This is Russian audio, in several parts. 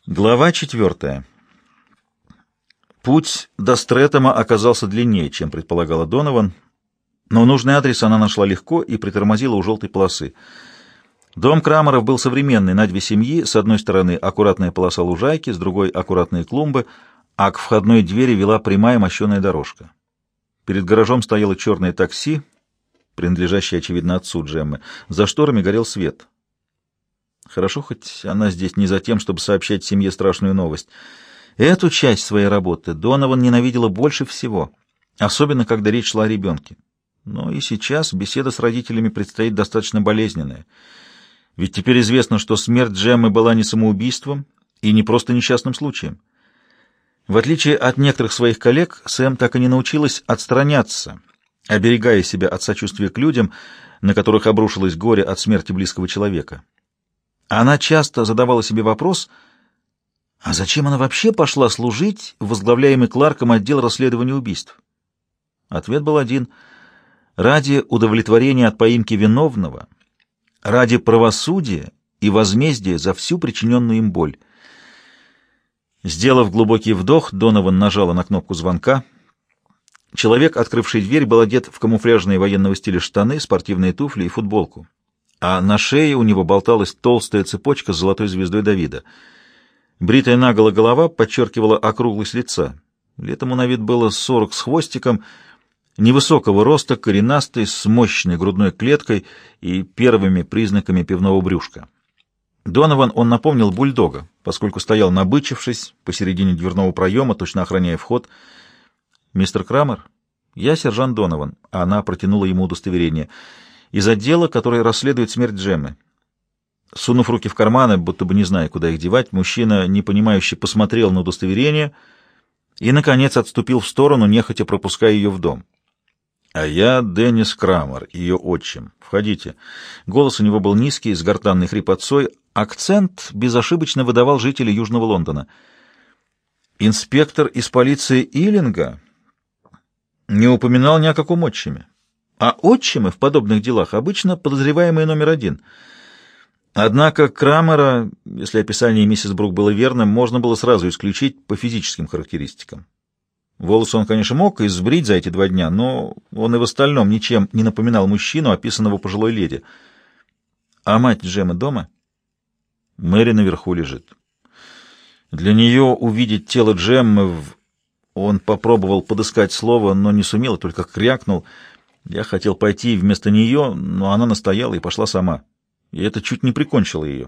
Глава 4. Путь до Стрэттема оказался длиннее, чем предполагала Донован, но нужный адрес она нашла легко и притормозила у желтой полосы. Дом Крамеров был современный, на две семьи, с одной стороны аккуратная полоса лужайки, с другой аккуратные клумбы, а к входной двери вела прямая мощеная дорожка. Перед гаражом стояло черное такси, принадлежащее, очевидно, отцу Джеммы. За шторами горел свет. Хорошо, хоть она здесь не за тем, чтобы сообщать семье страшную новость. Эту часть своей работы Донован ненавидела больше всего, особенно когда речь шла о ребенке. Но и сейчас беседа с родителями предстоит достаточно болезненная. Ведь теперь известно, что смерть Джеммы была не самоубийством и не просто несчастным случаем. В отличие от некоторых своих коллег, Сэм так и не научилась отстраняться, оберегая себя от сочувствия к людям, на которых обрушилось горе от смерти близкого человека. Она часто задавала себе вопрос, а зачем она вообще пошла служить в возглавляемый Кларком отдел расследования убийств? Ответ был один — ради удовлетворения от поимки виновного, ради правосудия и возмездия за всю причиненную им боль. Сделав глубокий вдох, Донован нажала на кнопку звонка. Человек, открывший дверь, был одет в камуфляжные военного стиля штаны, спортивные туфли и футболку, а на шее у него болталась толстая цепочка с золотой звездой Давида. Бритая наголо голова подчеркивала округлость лица. Летом на вид было 40 с хвостиком, невысокого роста, коренастый, с мощной грудной клеткой и первыми признаками пивного брюшка. Донован он напомнил бульдога, поскольку стоял набычившись посередине дверного проема, точно охраняя вход. «Мистер Крамер, я сержант Донован», а она протянула ему удостоверение — из отдела, который расследует смерть Джеммы. Сунув руки в карманы, будто бы не зная, куда их девать, мужчина, непонимающе, посмотрел на удостоверение и, наконец, отступил в сторону, нехотя пропуская ее в дом. «А я Деннис Крамер, ее отчим. Входите». Голос у него был низкий, с гортанной хрипотцой, акцент безошибочно выдавал жителей Южного Лондона. Инспектор из полиции Иллинга не упоминал ни о каком отчиме. А отчимы в подобных делах обычно подозреваемые номер один. Однако Крамера, если описание миссис Брук было верным, можно было сразу исключить по физическим характеристикам. Волосы он, конечно, мог и сбрить за эти 2 дня, но он и в остальном ничем не напоминал мужчину, описанного пожилой леди. А мать Джеммы дома? Мэри наверху лежит. Для нее увидеть тело Джеммы Он попробовал подыскать слово, но не сумел, только крякнул. Я хотел пойти вместо нее, но она настояла и пошла сама. И это чуть не прикончило ее.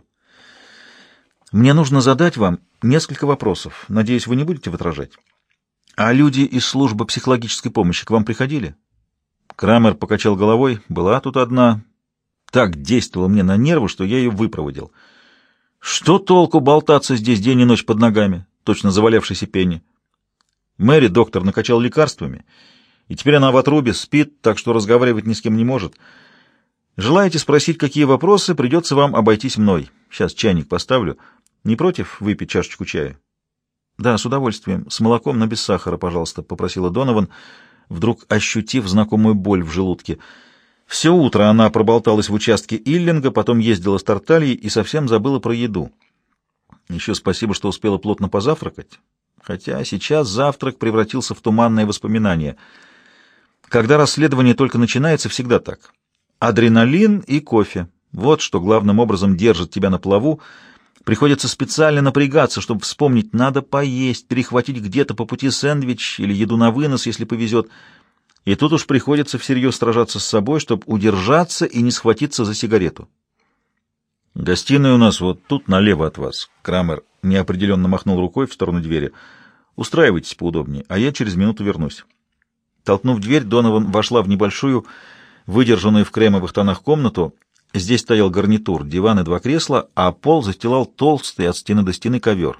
Мне нужно задать вам несколько вопросов. Надеюсь, вы не будете возражать. А люди из службы психологической помощи к вам приходили? Крамер покачал головой. Была тут одна. Так действовала мне на нервы, что я ее выпроводил. Что толку болтаться здесь день и ночь под ногами, точно завалявшийся Пенни? Мэри доктор накачал лекарствами, и теперь она в отрубе, спит, так что разговаривать ни с кем не может. Желаете спросить, какие вопросы, придется вам обойтись мной. Сейчас чайник поставлю. Не против выпить чашечку чая? Да, с удовольствием. С молоком, но без сахара, пожалуйста, попросила Донован, вдруг ощутив знакомую боль в желудке. Все утро она проболталась в участке Иллинга, потом ездила с Тартальей и совсем забыла про еду. Еще спасибо, что успела плотно позавтракать, хотя сейчас завтрак превратился в туманное воспоминание. Когда расследование только начинается, всегда так. Адреналин и кофе. Вот что главным образом держит тебя на плаву. Приходится специально напрягаться, чтобы вспомнить, надо поесть, перехватить где-то по пути сэндвич или еду на вынос, если повезет. И тут уж приходится всерьез сражаться с собой, чтобы удержаться и не схватиться за сигарету. «Гостиная у нас вот тут, налево от вас». Крамер неопределенно махнул рукой в сторону двери. «Устраивайтесь поудобнее, а я через минуту вернусь». Толкнув дверь, Донован вошла в небольшую, выдержанную в кремовых тонах комнату. Здесь стоял гарнитур, диван и 2 кресла, а пол застилал толстый от стены до стены ковер.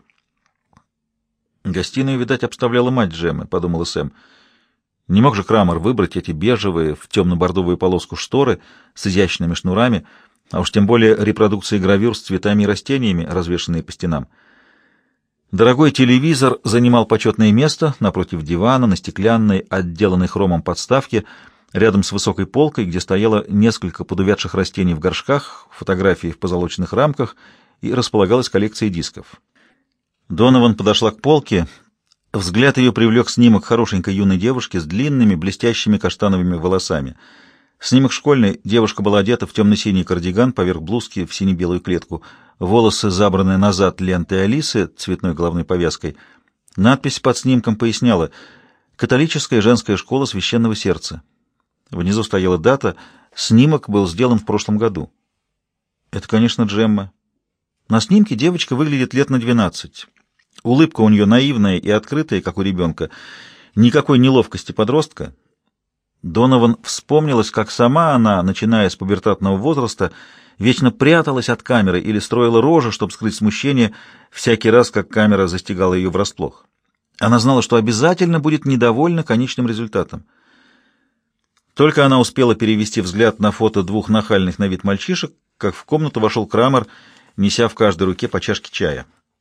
«Гостиную, видать, обставляла мать Джеммы», — подумала Сэм. Не мог же Крамер выбрать эти бежевые в темно-бордовую полоску шторы с изящными шнурами, а уж тем более репродукции гравюр с цветами и растениями, развешанные по стенам. Дорогой телевизор занимал почетное место напротив дивана на стеклянной, отделанной хромом подставке, рядом с высокой полкой, где стояло несколько подувядших растений в горшках, фотографии в позолоченных рамках и располагалась коллекция дисков. Донован подошла к полке. Взгляд ее привлек снимок хорошенькой юной девушки с длинными, блестящими каштановыми волосами. Снимок школьный. Девушка была одета в темно-синий кардиган поверх блузки в сине-белую клетку. Волосы забраны назад лентой Алисы, цветной головной повязкой. Надпись под снимком поясняла: «Католическая женская школа Священного Сердца». Внизу стояла дата. Снимок был сделан в прошлом году. Это, конечно, Джемма. На снимке девочка выглядит лет на 12. Улыбка у нее наивная и открытая, как у ребенка. Никакой неловкости подростка. Донован вспомнилась, как сама она, начиная с пубертатного возраста, вечно пряталась от камеры или строила рожи, чтобы скрыть смущение, всякий раз, как камера застигала ее врасплох. Она знала, что обязательно будет недовольна конечным результатом. Только она успела перевести взгляд на фото двух нахальных на вид мальчишек, как в комнату вошел Крамер, неся в каждой руке по чашке чая.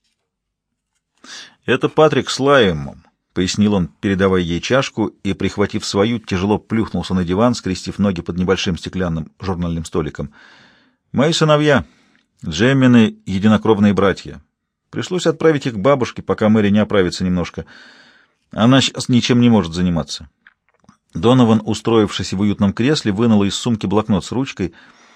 «Это Патрик с Лаймом», — пояснил он, передавая ей чашку, и, прихватив свою, тяжело плюхнулся на диван, скрестив ноги под небольшим стеклянным журнальным столиком. «Мои сыновья, Джеммины единокровные братья. Пришлось отправить их к бабушке, пока Мэри не оправится немножко. Она сейчас ничем не может заниматься». Донован, устроившись в уютном кресле, вынул из сумки блокнот с ручкой.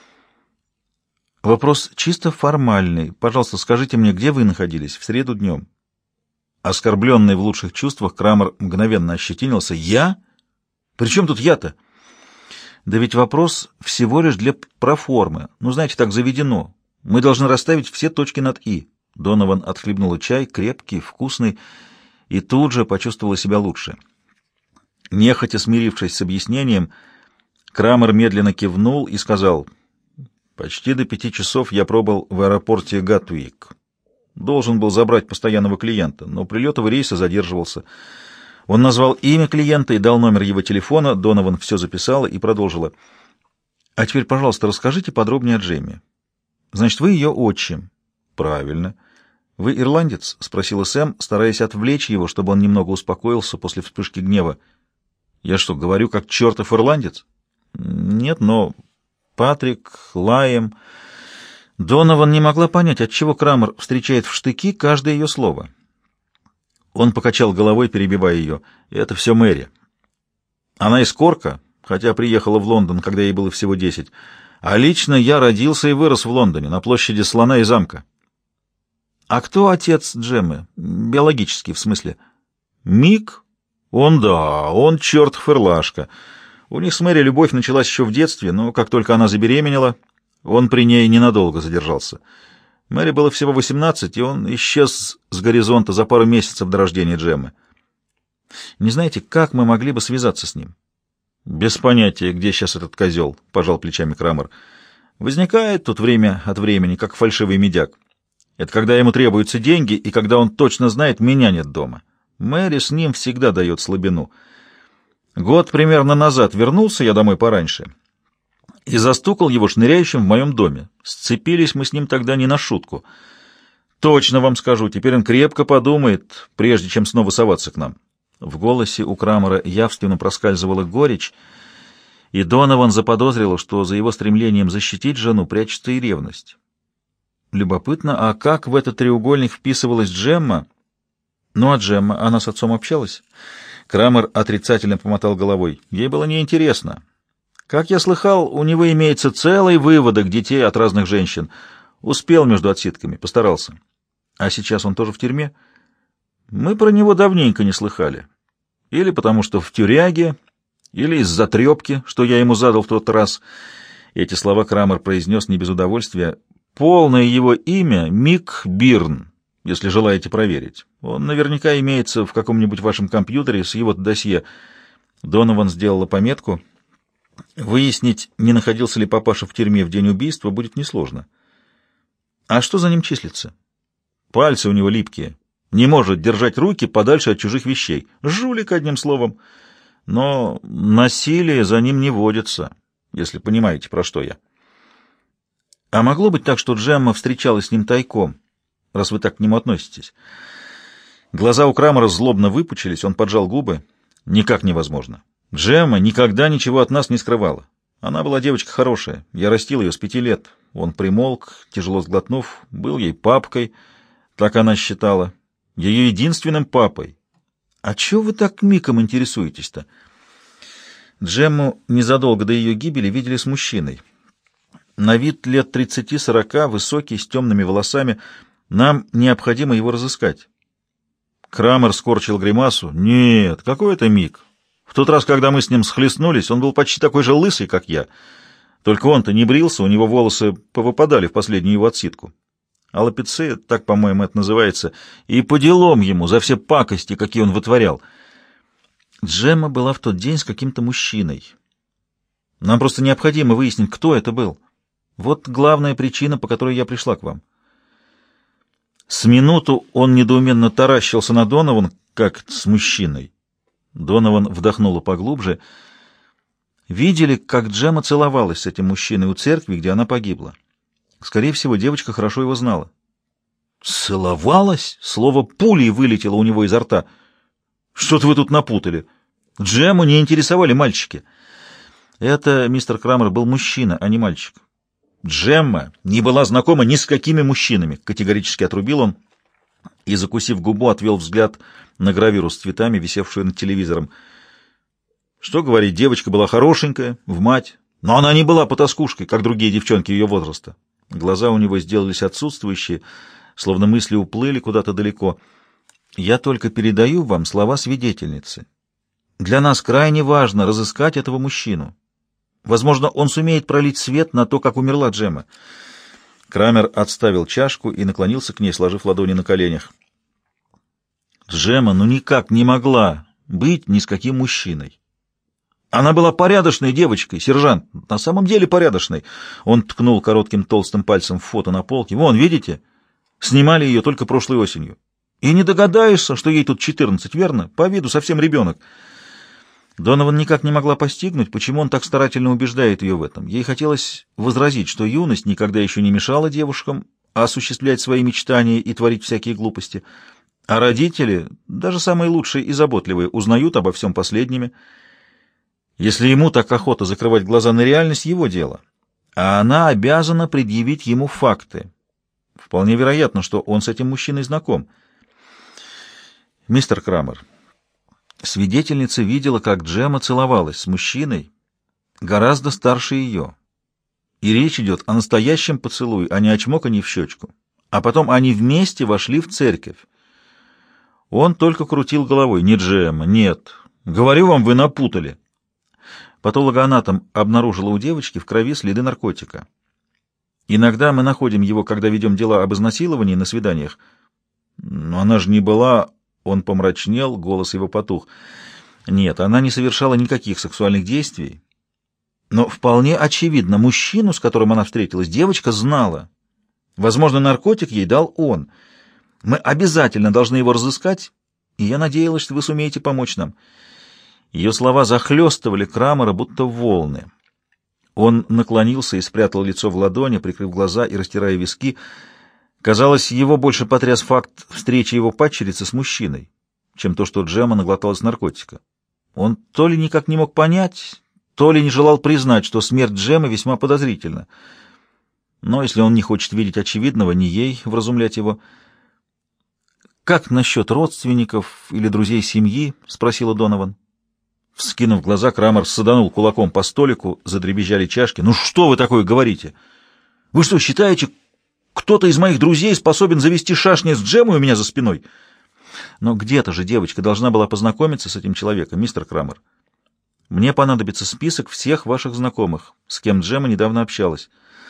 «Вопрос чисто формальный. Пожалуйста, скажите мне, где вы находились в среду днем?» Оскорбленный в лучших чувствах, Крамер мгновенно ощетинился. «Я? При чем тут я-то?» «Да ведь вопрос всего лишь для проформы. Ну, знаете, так заведено. Мы должны расставить все точки над «и». Донован отхлебнула чай, крепкий, вкусный, и тут же почувствовала себя лучше. Нехотя смирившись с объяснением, Крамер медленно кивнул и сказал: «Почти до 5 часов я пробыл в аэропорте Гатвик. Должен был забрать постоянного клиента, но прилетовый рейс задерживался. Он назвал имя клиента и дал номер его телефона. Донован все записала и продолжила. А теперь, пожалуйста, расскажите подробнее о Джемме. Значит, вы ее отчим. Правильно. Вы ирландец? Спросила Сэм, стараясь отвлечь его, чтобы он немного успокоился после вспышки гнева. Я что, говорю, как чертов ирландец? Нет, но Патрик, Лайм... Донован не могла понять, отчего Крамер встречает в штыки каждое ее слово. Он покачал головой, перебивая ее. Это все Мэри. Она из Корка, хотя приехала в Лондон, когда ей было всего 10. А лично я родился и вырос в Лондоне, на площади Слона и Замка. А кто отец Джеммы? Биологический, в смысле? Мик? Он чертов ирлашка. У них с Мэри любовь началась еще в детстве, но как только она забеременела, он при ней ненадолго задержался. Мэри было всего 18, и он исчез с горизонта за пару месяцев до рождения Джеммы. Не знаете, как мы могли бы связаться с ним? Без понятия, где сейчас этот козел, — пожал плечами Крамер. Возникает тут время от времени, как фальшивый медяк. Это когда ему требуются деньги, и когда он точно знает, меня нет дома. Мэри с ним всегда дает слабину. Год примерно назад вернулся я домой пораньше и застукал его шныряющим в моем доме. Сцепились мы с ним тогда не на шутку. Точно вам скажу, теперь он крепко подумает, прежде чем снова соваться к нам. В голосе у Крамера явственно проскальзывала горечь, и Донован заподозрила, что за его стремлением защитить жену прячется и ревность. Любопытно, а как в этот треугольник вписывалась Джемма? Ну, а Джемма, она с отцом общалась? Крамер отрицательно помотал головой. Ей было неинтересно. Как я слыхал, у него имеется целый выводок детей от разных женщин. Успел между отсидками, постарался. А сейчас он тоже в тюрьме? Мы про него давненько не слыхали. Или потому что в тюряге, или из-за трепки, что я ему задал в тот раз. Эти слова Крамер произнес не без удовольствия. Полное его имя — Мик Бирн, если желаете проверить. Он наверняка имеется в каком-нибудь вашем компьютере с его досье. Донован сделала пометку. Выяснить, не находился ли папаша в тюрьме в день убийства, будет несложно. А что за ним числится? Пальцы у него липкие. Не может держать руки подальше от чужих вещей. Жулик, одним словом. Но насилие за ним не водится, если понимаете, про что я. А могло быть так, что Джемма встречалась с ним тайком, раз вы так к нему относитесь? Глаза у Крамера злобно выпучились, он поджал губы. Никак невозможно. Джемма никогда ничего от нас не скрывала. Она была девочка хорошая. Я растил ее с 5 лет. Он примолк, тяжело сглотнув, был ей папкой, так она считала. ее единственным папой. А чего вы так миком интересуетесь-то? Джемму незадолго до ее гибели видели с мужчиной. На вид лет 30-40, высокий, с темными волосами. Нам необходимо его разыскать. Крамер скорчил гримасу. Нет, какой это миг? В тот раз, когда мы с ним схлестнулись, он был почти такой же лысый, как я. Только он-то не брился, у него волосы повыпадали в последнюю его отсидку. Аллопеция, так, по-моему, это называется, и по делам ему за все пакости, какие он вытворял. Джемма была в тот день с каким-то мужчиной. Нам просто необходимо выяснить, кто это был. Вот главная причина, по которой я пришла к вам. С минуту он недоуменно таращился на Донован, как с мужчиной. Донован вдохнула поглубже. Видели, как Джемма целовалась с этим мужчиной у церкви, где она погибла. Скорее всего, девочка хорошо его знала. «Целовалась?» Слово пулей вылетело у него изо рта. «Что-то вы тут напутали. Джемму не интересовали мальчики». Это, мистер Крамер, был мужчина, а не мальчик. Джемма не была знакома ни с какими мужчинами, категорически отрубил он и, закусив губу, отвел взгляд на гравюру с цветами, висевшую над телевизором. Что говорить, девочка была хорошенькая, в мать, но она не была потаскушкой, как другие девчонки ее возраста. Глаза у него сделались отсутствующие, словно мысли уплыли куда-то далеко. Я только передаю вам слова свидетельницы. Для нас крайне важно разыскать этого мужчину. Возможно, он сумеет пролить свет на то, как умерла Джемма. Крамер отставил чашку и наклонился к ней, сложив ладони на коленях. Джемма никак не могла быть ни с каким мужчиной. Она была порядочной девочкой, сержант, на самом деле порядочной. Он ткнул коротким толстым пальцем в фото на полке. Вон, видите? Снимали ее только прошлой осенью. И не догадаешься, что ей тут 14, верно? По виду совсем ребенок. Донован никак не могла постигнуть, почему он так старательно убеждает ее в этом. Ей хотелось возразить, что юность никогда еще не мешала девушкам осуществлять свои мечтания и творить всякие глупости. А родители, даже самые лучшие и заботливые, узнают обо всем последними. Если ему так охота закрывать глаза на реальность, его дело. А она обязана предъявить ему факты. Вполне вероятно, что он с этим мужчиной знаком. Мистер Крамер, свидетельница видела, как Джемма целовалась с мужчиной гораздо старше ее. И речь идет о настоящем поцелуе, а не о чмоканье в щечку. А потом они вместе вошли в церковь. Он только крутил головой. Не Джемма, нет. Говорю вам, вы напутали. Патологоанатом обнаружила у девочки в крови следы наркотика. Иногда мы находим его, когда ведем дела об изнасиловании на свиданиях. Но она же не была... Он помрачнел, голос его потух. Нет, она не совершала никаких сексуальных действий. Но вполне очевидно, мужчину, с которым она встретилась, девочка знала. Возможно, наркотик ей дал он. Мы обязательно должны его разыскать, и я надеялась, что вы сумеете помочь нам. Ее слова захлестывали Крамера, будто волны. Он наклонился и спрятал лицо в ладони, прикрыв глаза и растирая виски. Казалось, его больше потряс факт встречи его падчерицы с мужчиной, чем то, что Джемма наглоталась наркотика. Он то ли никак не мог понять, то ли не желал признать, что смерть Джеммы весьма подозрительна. Но если он не хочет видеть очевидного, не ей вразумлять его. «Как насчет родственников или друзей семьи?» — спросила Донован. Вскинув глаза, Крамер саданул кулаком по столику, задребезжали чашки. «Ну что вы такое говорите? Вы что, считаете, кто-то из моих друзей способен завести шашни с Джеммой у меня за спиной?» «Но где-то же девочка должна была познакомиться с этим человеком, мистер Крамер. Мне понадобится список всех ваших знакомых, с кем Джемма недавно общалась».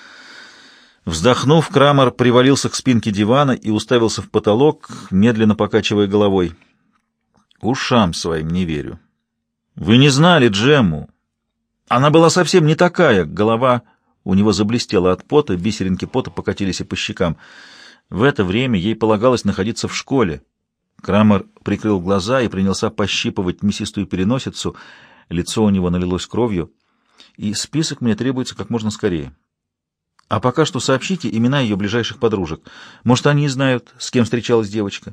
Вздохнув, Крамер привалился к спинке дивана и уставился в потолок, медленно покачивая головой. «Ушам своим не верю. Вы не знали Джемму. Она была совсем не такая». Голова у него заблестела от пота, бисеринки пота покатились и по щекам. В это время ей полагалось находиться в школе. Крамер прикрыл глаза и принялся пощипывать мясистую переносицу. Лицо у него налилось кровью. «И список мне требуется как можно скорее. А пока что сообщите имена ее ближайших подружек. Может, они и знают, с кем встречалась девочка».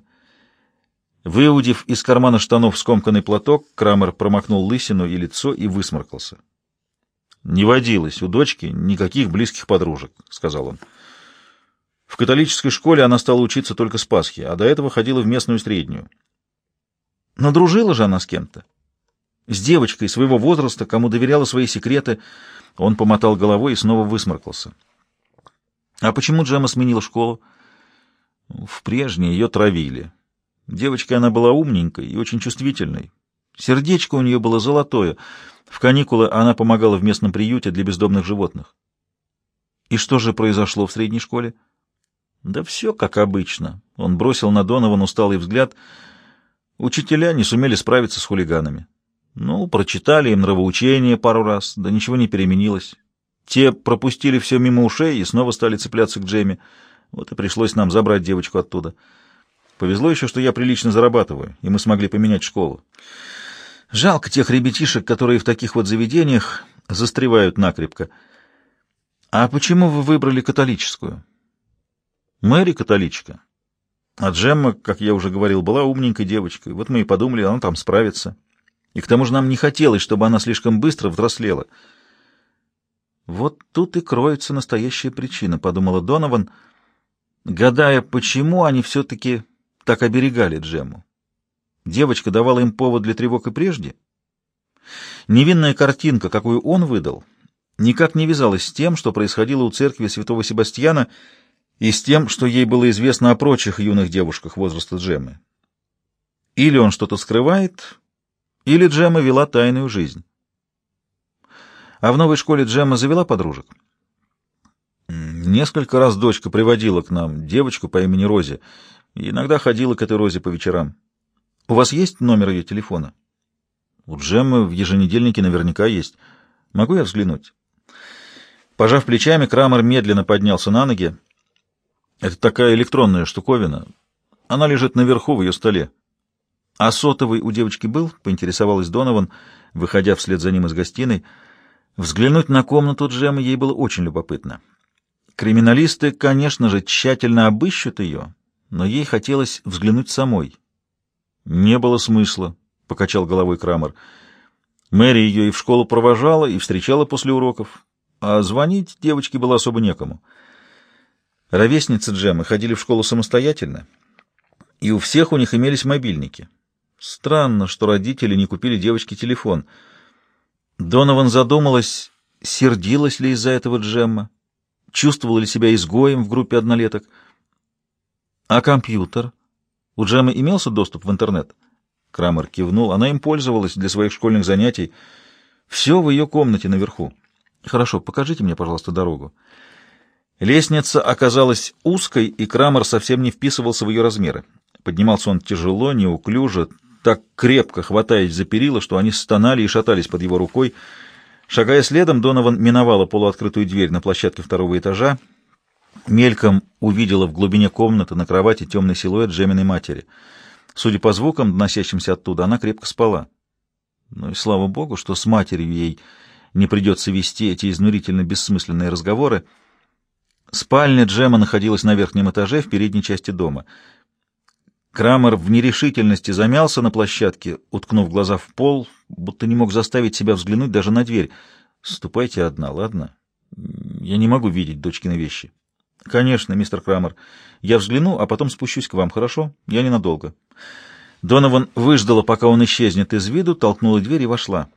Выудив из кармана штанов скомканный платок, Крамер промокнул лысину и лицо и высморкался. «Не водилось у дочки никаких близких подружек», — сказал он. В католической школе она стала учиться только с Пасхи, а до этого ходила в местную среднюю. Но дружила же она с кем-то. С девочкой своего возраста, кому доверяла свои секреты. Он помотал головой и снова высморкался. А почему Джемма сменила школу? В прежней ее травили. Девочкой она была умненькой и очень чувствительной. Сердечко у нее было золотое. В каникулы она помогала в местном приюте для бездомных животных. И что же произошло в средней школе? Да все как обычно. Он бросил на Донована усталый взгляд. Учителя не сумели справиться с хулиганами. Ну, прочитали им нравоучение пару раз, да ничего не переменилось. Те пропустили все мимо ушей и снова стали цепляться к Джемме. Вот и пришлось нам забрать девочку оттуда. Повезло еще, что я прилично зарабатываю, и мы смогли поменять школу. Жалко тех ребятишек, которые в таких вот заведениях застревают накрепко. А почему вы выбрали католическую? Мэри католичка. А Джемма, как я уже говорил, была умненькой девочкой. Вот мы и подумали, она там справится. И к тому же нам не хотелось, чтобы она слишком быстро взрослела. Вот тут и кроется настоящая причина, — подумала Донован, гадая, почему они все-таки так оберегали Джемму. Девочка давала им повод для тревог и прежде. Невинная картинка, какую он выдал, никак не вязалась с тем, что происходило у церкви святого Себастьяна, и с тем, что ей было известно о прочих юных девушках возраста Джеммы. Или он что-то скрывает, или Джемма вела тайную жизнь. А в новой школе Джемма завела подружек? Несколько раз дочка приводила к нам девочку по имени Рози, и иногда ходила к этой Розе по вечерам. У вас есть номер ее телефона? У Джеммы в еженедельнике наверняка есть. Могу я взглянуть? Пожав плечами, Крамер медленно поднялся на ноги. Это такая электронная штуковина. Она лежит наверху в ее столе. А сотовый у девочки был? Поинтересовалась Донован, выходя вслед за ним из гостиной. Взглянуть на комнату Джеммы ей было очень любопытно. Криминалисты, конечно же, тщательно обыщут ее, но ей хотелось взглянуть самой. Не было смысла, — покачал головой Крамер. Мэри ее и в школу провожала, и встречала после уроков, а звонить девочке было особо некому. Ровесницы Джеммы ходили в школу самостоятельно, и у всех у них имелись мобильники. Странно, что родители не купили девочке телефон. Донован задумалась, сердилась ли из-за этого Джемма, чувствовала ли себя изгоем в группе однолеток. А компьютер? У Джеммы имелся доступ в интернет? Крамер кивнул. Она им пользовалась для своих школьных занятий. Все в ее комнате наверху. Хорошо, покажите мне, пожалуйста, дорогу. Лестница оказалась узкой, и Крамер совсем не вписывался в ее размеры. Поднимался он тяжело, неуклюже, так крепко хватаясь за перила, что они стонали и шатались под его рукой. Шагая следом, Донован миновала полуоткрытую дверь на площадке второго этажа, мельком увидела в глубине комнаты на кровати темный силуэт Джемминой матери. Судя по звукам, доносящимся оттуда, она крепко спала. Ну и слава богу, что с матерью ей не придется вести эти изнурительно бессмысленные разговоры. Спальня Джеммы находилась на верхнем этаже, в передней части дома. Крамер в нерешительности замялся на площадке, уткнув глаза в пол, будто не мог заставить себя взглянуть даже на дверь. «Ступайте одна, ладно? Я не могу видеть дочкины вещи». «Конечно, мистер Крамер. Я взгляну, а потом спущусь к вам, хорошо? Я ненадолго». Донован выждала, пока он исчезнет из виду, толкнула дверь и вошла.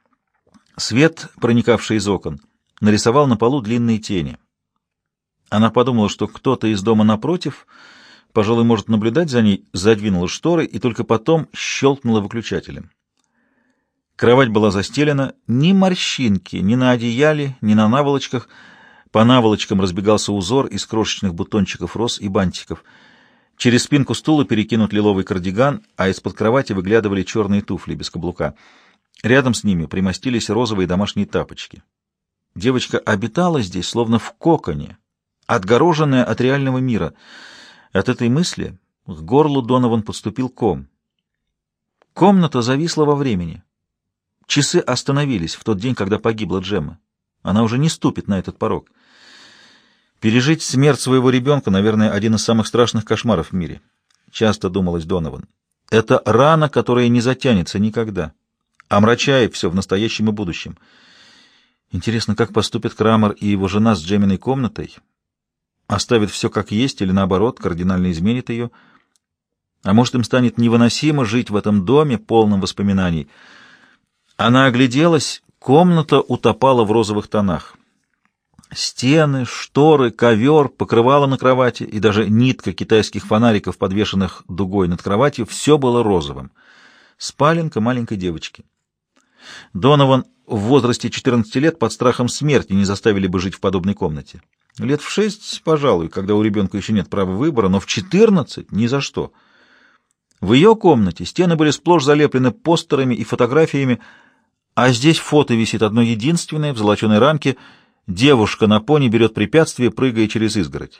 Свет, проникавший из окон, нарисовал на полу длинные тени. Она подумала, что кто-то из дома напротив, пожалуй, может наблюдать за ней, задвинула шторы и только потом щелкнула выключателем. Кровать была застелена, ни морщинки, ни на одеяле, ни на наволочках. По наволочкам разбегался узор из крошечных бутончиков роз и бантиков. Через спинку стула перекинут лиловый кардиган, а из-под кровати выглядывали черные туфли без каблука. Рядом с ними примостились розовые домашние тапочки. Девочка обитала здесь, словно в коконе, отгороженная от реального мира. От этой мысли к горлу Донован подступил ком. Комната зависла во времени. Часы остановились в тот день, когда погибла Джемма. Она уже не ступит на этот порог. Пережить смерть своего ребенка, наверное, один из самых страшных кошмаров в мире. Часто думалось Донован. Это рана, которая не затянется никогда, омрачает все в настоящем и будущем. Интересно, как поступят Крамер и его жена с Джемминой комнатой? оставит все как есть или, наоборот, кардинально изменит ее. А может, им станет невыносимо жить в этом доме, полном воспоминаний. Она огляделась, комната утопала в розовых тонах. Стены, шторы, ковер, покрывало на кровати и даже нитка китайских фонариков, подвешенных дугой над кроватью, все было розовым. Спаленка маленькой девочки. Донован в возрасте 14 лет под страхом смерти не заставили бы жить в подобной комнате. Лет в 6, пожалуй, когда у ребенка еще нет права выбора, но в 14 ни за что. В ее комнате стены были сплошь залеплены постерами и фотографиями, а здесь фото висит одно единственное в золоченой рамке. Девушка на пони берет препятствие, прыгая через изгородь.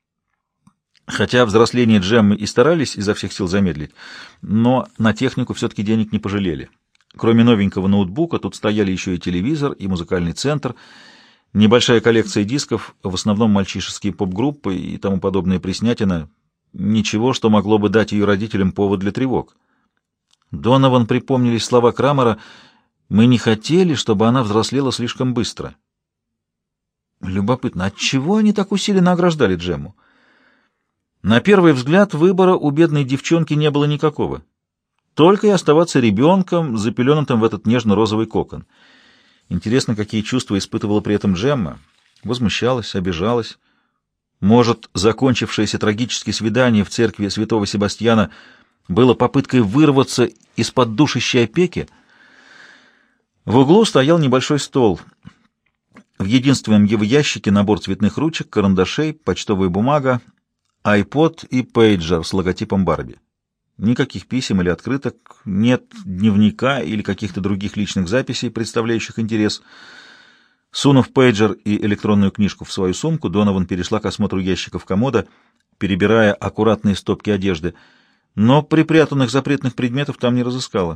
Хотя взросление Джеммы и старались изо всех сил замедлить, но на технику все-таки денег не пожалели. Кроме новенького ноутбука, тут стояли еще и телевизор, и музыкальный центр, небольшая коллекция дисков, в основном мальчишеские поп-группы и тому подобное приснятина. Ничего, что могло бы дать ее родителям повод для тревог. Донован припомнились слова Крамера: «Мы не хотели, чтобы она взрослела слишком быстро». Любопытно, отчего они так усиленно ограждали Джемму? На первый взгляд выбора у бедной девчонки не было никакого. Только и оставаться ребенком, запеленутым в этот нежно-розовый кокон. Интересно, какие чувства испытывала при этом Джемма. Возмущалась, обижалась. Может, закончившееся трагически свидание в церкви святого Себастьяна было попыткой вырваться из-под душащей опеки? В углу стоял небольшой стол. В единственном его ящике набор цветных ручек, карандашей, почтовая бумага, iPod и пейджер с логотипом Барби. Никаких писем или открыток, нет дневника или каких-то других личных записей, представляющих интерес. Сунув пейджер и электронную книжку в свою сумку, Донован перешла к осмотру ящиков комода, перебирая аккуратные стопки одежды, но припрятанных запретных предметов там не разыскала.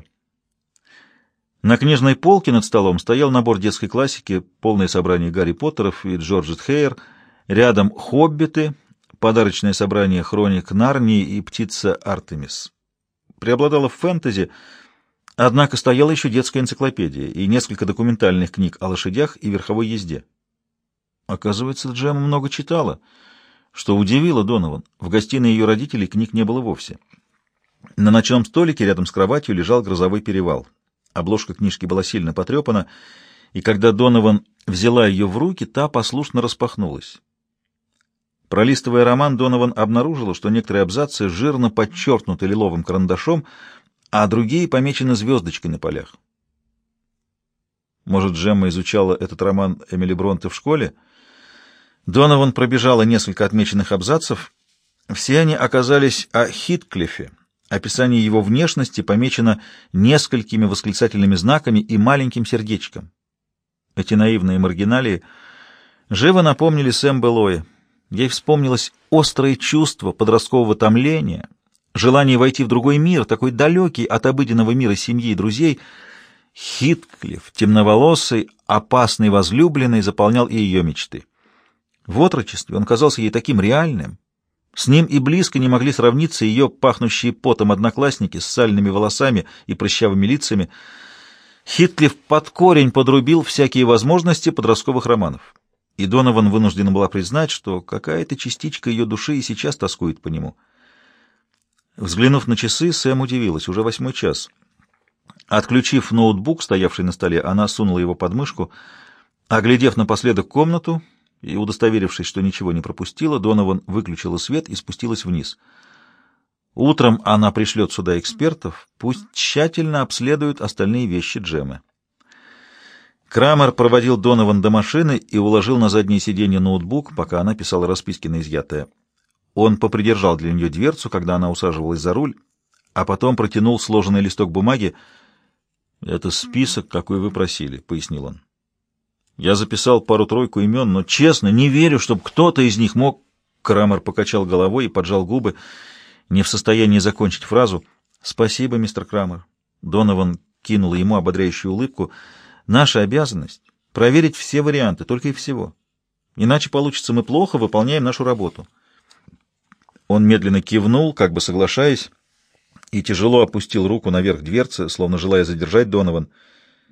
На книжной полке над столом стоял набор детской классики, полное собрание Гарри Поттеров и Джорджет Хейер, рядом «Хоббиты», подарочное собрание хроник Нарнии и птица Артемис. Преобладало фэнтези, однако стояла еще детская энциклопедия и несколько документальных книг о лошадях и верховой езде. Оказывается, Джемма много читала, что удивило Донован. В гостиной ее родителей книг не было вовсе. На ночном столике рядом с кроватью лежал «Грозовой перевал». Обложка книжки была сильно потрепана, и когда Донован взяла ее в руки, та послушно распахнулась. Пролистывая роман, Донован обнаружила, что некоторые абзацы жирно подчеркнуты лиловым карандашом, а другие помечены звездочкой на полях. Может, Джемма изучала этот роман Эмили Бронте в школе? Донован пробежала несколько отмеченных абзацев. Все они оказались о Хитклифе. Описание его внешности помечено несколькими восклицательными знаками и маленьким сердечком. Эти наивные маргиналии живо напомнили Сэм Беллои. Ей вспомнилось острое чувство подросткового томления, желание войти в другой мир, такой далекий от обыденного мира семьи и друзей. Хитклифф, темноволосый, опасный возлюбленный, заполнял и ее мечты. В отрочестве он казался ей таким реальным. С ним и близко не могли сравниться ее пахнущие потом одноклассники с сальными волосами и прыщавыми лицами. Хитклифф под корень подрубил всякие возможности подростковых романов. И Донован вынуждена была признать, что какая-то частичка ее души и сейчас тоскует по нему. Взглянув на часы, Сэм удивилась. Уже 8 час. Отключив ноутбук, стоявший на столе, она сунула его под мышку. Оглядев напоследок комнату и удостоверившись, что ничего не пропустила, Донован выключила свет и спустилась вниз. Утром она пришлет сюда экспертов, пусть тщательно обследуют остальные вещи Джеммы. Крамер проводил Донован до машины и уложил на заднее сиденье ноутбук, пока она писала расписки на изъятое. Он попридержал для нее дверцу, когда она усаживалась за руль, а потом протянул сложенный листок бумаги. «Это список, какой вы просили», — пояснил он. «Я записал пару-тройку имен, но, честно, не верю, чтобы кто-то из них мог...» Крамер покачал головой и поджал губы, не в состоянии закончить фразу. «Спасибо, мистер Крамер». Донован кинул ему ободряющую улыбку. «Наша обязанность — проверить все варианты, только и всего. Иначе получится, мы плохо выполняем нашу работу». Он медленно кивнул, как бы соглашаясь, и тяжело опустил руку наверх дверцы, словно желая задержать Донован.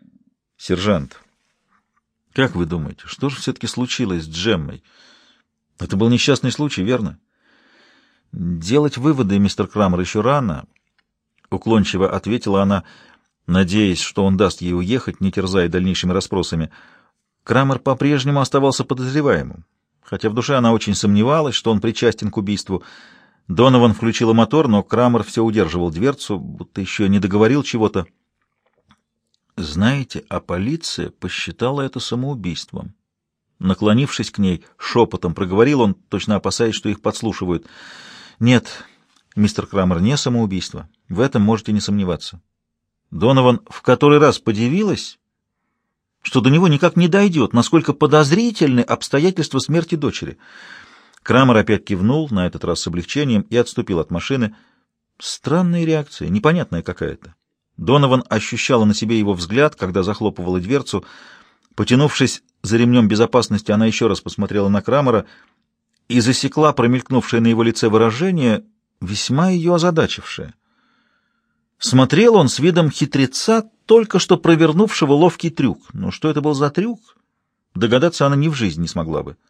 «Сержант, как вы думаете, что же все-таки случилось с Джеммой? Это был несчастный случай, верно? Делать выводы, мистер Крамер, еще рано, — уклончиво ответила она, надеясь, что он даст ей уехать, не терзая дальнейшими расспросами. Крамер по-прежнему оставался подозреваемым, хотя в душе она очень сомневалась, что он причастен к убийству. Донован включила мотор, но Крамер все удерживал дверцу, будто еще не договорил чего-то. «Знаете, а полиция посчитала это самоубийством». Наклонившись к ней, шепотом проговорил он, точно опасаясь, что их подслушивают. «Нет, мистер Крамер, не самоубийство. В этом можете не сомневаться». Донован в который раз подивилась, что до него никак не дойдет, насколько подозрительны обстоятельства смерти дочери. Крамер опять кивнул, на этот раз с облегчением, и отступил от машины. Странная реакция, непонятная какая-то. Донован ощущала на себе его взгляд, когда захлопывала дверцу. Потянувшись за ремнем безопасности, она еще раз посмотрела на Крамера и засекла промелькнувшее на его лице выражение, весьма ее озадачившее. Смотрел он с видом хитреца, только что провернувшего ловкий трюк. Но что это был за трюк, догадаться она ни в жизнь не смогла бы.